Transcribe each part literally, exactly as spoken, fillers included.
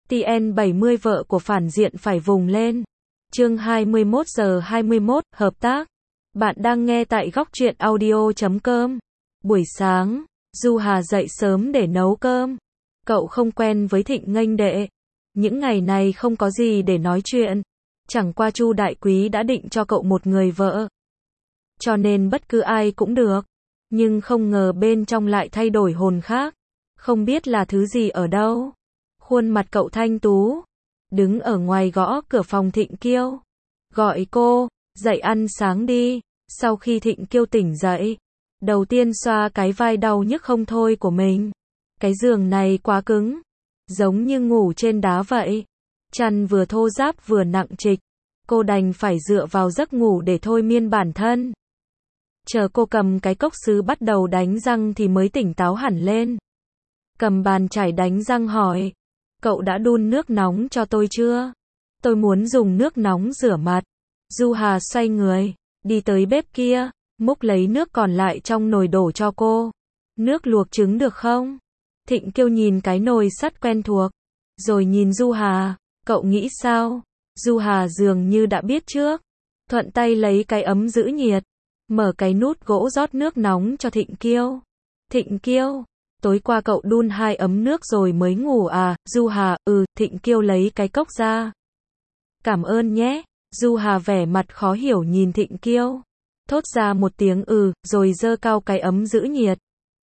tê en bảy mươi vợ của phản diện phải vùng lên. Chương hai mươi mốt giờ hai mươi mốt, hợp tác. Bạn đang nghe tại góc truyện audio chấm com. Buổi sáng, Du Hà dậy sớm để nấu cơm. Cậu không quen với Thịnh nghênh đệ. Những ngày này không có gì để nói chuyện. Chẳng qua Chu Đại Quý đã định cho cậu một người vợ. Cho nên bất cứ ai cũng được. Nhưng không ngờ bên trong lại thay đổi hồn khác. Không biết là thứ gì ở đâu. Khuôn mặt cậu thanh tú. Đứng ở ngoài gõ cửa phòng Thịnh Kiêu. Gọi cô, dậy ăn sáng đi. Sau khi Thịnh Kiêu tỉnh dậy, đầu tiên xoa cái vai đau nhức không thôi của mình. Cái giường này quá cứng. Giống như ngủ trên đá vậy. Chăn vừa thô ráp vừa nặng trịch. Cô đành phải dựa vào giấc ngủ để thôi miên bản thân. Chờ cô cầm cái cốc sứ bắt đầu đánh răng thì mới tỉnh táo hẳn lên. Cầm bàn chải đánh răng hỏi. Cậu đã đun nước nóng cho tôi chưa? Tôi muốn dùng nước nóng rửa mặt. Du Hà xoay người, đi tới bếp kia, múc lấy nước còn lại trong nồi đổ cho cô. Nước luộc trứng được không? Thịnh Kiêu nhìn cái nồi sắt quen thuộc, rồi nhìn Du Hà, cậu nghĩ sao? Du Hà dường như đã biết trước, thuận tay lấy cái ấm giữ nhiệt, mở cái nút gỗ rót nước nóng cho Thịnh Kiêu. Thịnh Kiêu, tối qua cậu đun hai ấm nước rồi mới ngủ à? Du Hà, ừ. Thịnh Kiêu lấy cái cốc ra. Cảm ơn nhé. Du Hà vẻ mặt khó hiểu nhìn Thịnh Kiêu. Thốt ra một tiếng ừ, rồi giơ cao cái ấm giữ nhiệt.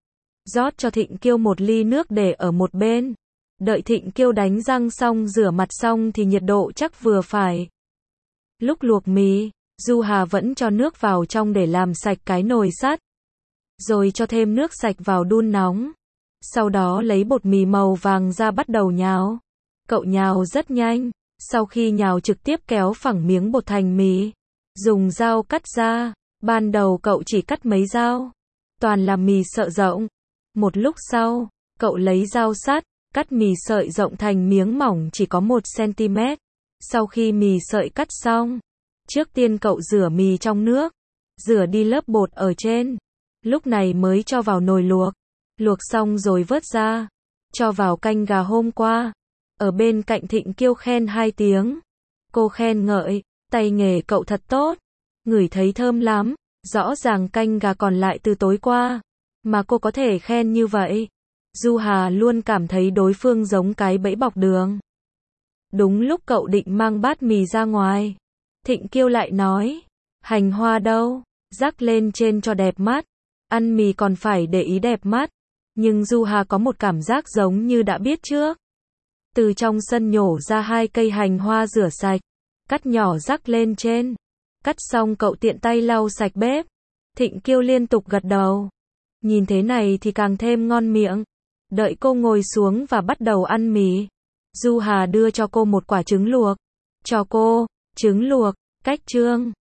Rót cho Thịnh Kiêu một ly nước để ở một bên. Đợi Thịnh Kiêu đánh răng xong rửa mặt xong thì nhiệt độ chắc vừa phải. Lúc luộc mì, Du Hà vẫn cho nước vào trong để làm sạch cái nồi sắt. Rồi cho thêm nước sạch vào đun nóng. Sau đó lấy bột mì màu vàng ra bắt đầu nhào. Cậu nhào rất nhanh. Sau khi nhào trực tiếp kéo phẳng miếng bột thành mì. Dùng dao cắt ra. Ban đầu cậu chỉ cắt mấy dao. Toàn là mì sợi rộng. Một lúc sau, cậu lấy dao sắt, cắt mì sợi rộng thành miếng mỏng chỉ có một xăng-ti-mét. Sau khi mì sợi cắt xong, trước tiên cậu rửa mì trong nước. Rửa đi lớp bột ở trên. Lúc này mới cho vào nồi luộc. Luộc xong rồi vớt ra. Cho vào canh gà hôm qua. Ở bên cạnh Thịnh Kiêu khen hai tiếng. Cô khen ngợi, tay nghề cậu thật tốt. Ngửi thấy thơm lắm. Rõ ràng canh gà còn lại từ tối qua. Mà cô có thể khen như vậy. Du Hà luôn cảm thấy đối phương giống cái bẫy bọc đường. Đúng lúc cậu định mang bát mì ra ngoài. Thịnh Kiêu lại nói. Hành hoa đâu? Rắc lên trên cho đẹp mắt. Ăn mì còn phải để ý đẹp mắt. Nhưng Du Hà có một cảm giác giống như đã biết trước. Từ trong sân nhổ ra hai cây hành hoa rửa sạch. Cắt nhỏ rắc lên trên. Cắt xong cậu tiện tay lau sạch bếp. Thịnh Kiêu liên tục gật đầu. Nhìn thế này thì càng thêm ngon miệng. Đợi cô ngồi xuống và bắt đầu ăn mì. Du Hà đưa cho cô một quả trứng luộc. Cho cô, trứng luộc, cách chương.